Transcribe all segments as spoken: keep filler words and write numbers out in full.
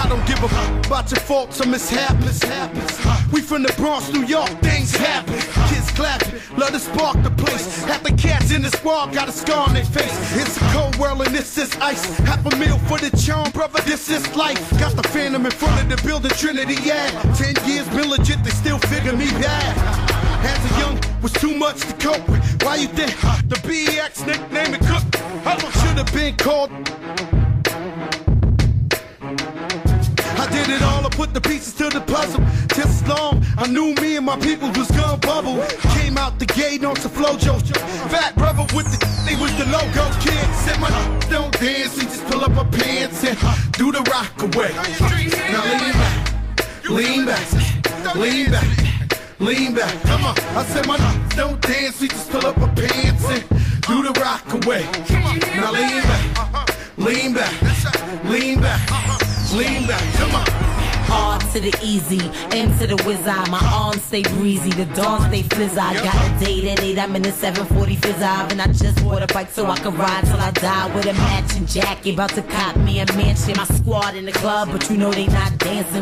I don't give a f about your faults or mishaps. We from the Bronx, New York, things happen. Kids clapping, love to spark the place. Half the cats in the squad got a scar on their face. It's a cold world and this is ice. Half a meal for the charm, brother, this is life. Got the Phantom in front of the building, Trinity, yeah. Ten years been legit, they still figure me bad. As a young, was too much to cope with. Why you think the B X nickname it Cook? I should have been called. I did it all, I put the pieces to the puzzle. Just as long, I knew me and my people was gonna bubble. Came out the gate on some flojo. Fat brother with the, they was the logo kid. Said my don't dance, we just pull up our pants and do the rock away. Now lean back, lean back, lean back, lean back. Come on, I said my don't dance, we just pull up our pants and do the rock away. Now lean back, lean back, lean back. Lean back, come on. Hard to the easy, M to the whiz eye. My arms stay breezy, the dawn stay flizz eye. Got a date at eight, I'm in the seven forty fizz eye. And I just bought a bike so I can ride till I die with a matching jacket. About to cop me a mansion. My squad in the club, but you know they not dancing.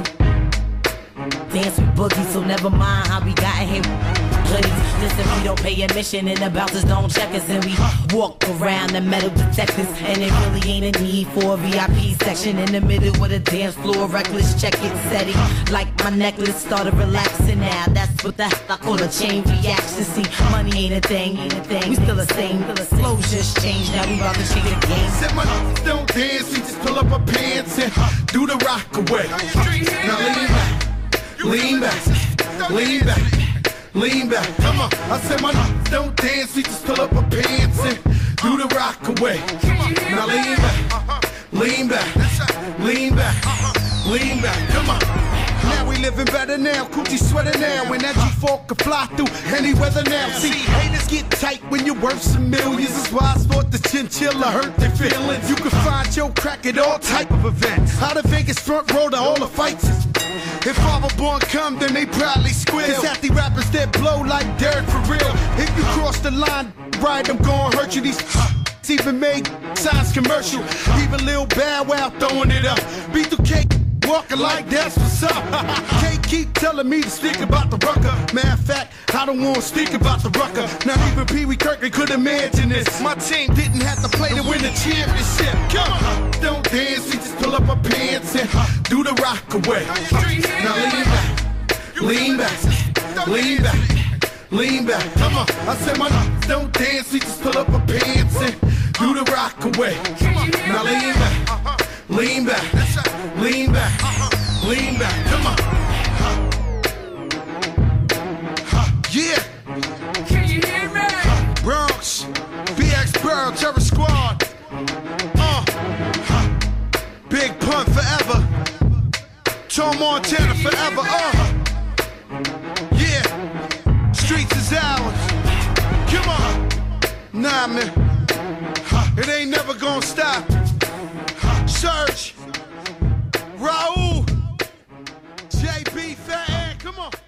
Dance with Boogie, so never mind how we got here. Hoodies, listen, we don't pay admission and the bouncers don't check us. And we walk around the metal detectors. And it really ain't a need for a V I P section. In the middle with a dance floor, reckless check it setting. Like my necklace started relaxing now. That's what the hell I call a chain reaction. See, money ain't a thing, ain't a thing. We still the same, flow just changed. Now we about to change the game. Said my don't dance, we just pull up our pants and do the rock away. Now lean back, lean back, lean back. Lean back, come on. I said my don't dance, we just pull up our pants and do the rock away. Now lean back, lean back, lean back, lean back, come on. Now we living better now, coochie sweater now. When that G four can fly through any weather now. See, haters get tight when you're worth some millions. That's why I thought the chinchilla hurt their feelings. You can find your crack at all type of events. Out of Vegas front row to all the fights. If Father Born come, then they proudly squeal. It's at the rappers that blow like Derek for real. If you cross the line, right, I'm gonna hurt you. These even made signs commercial. Even Lil Bow Wow throwing it up. B two K walking like that's what's up. Can't keep telling me to speak about the rucker. Matter of fact, I don't want to speak about the rucker. Not even Pee Wee Kirkland could imagine this. My team didn't have to play to win the championship. Come on, don't dance, we just pull up our pants and do the rock away. Now lean back, lean back, lean back, lean back. Come on, I said my don't dance, we just pull up our pants and do the rock away. Now lean back, lean back, lean back, lean back. Come on. Yeah. Can you hear me? Bronx, B X Burrow, Terror Squad. Uh, Big Pun forever. Tom Montana forever. Uh, yeah. Streets is ours. Come on. Nah, man. It ain't never gonna stop. Surge. Raul. J B Fat Ed, come on.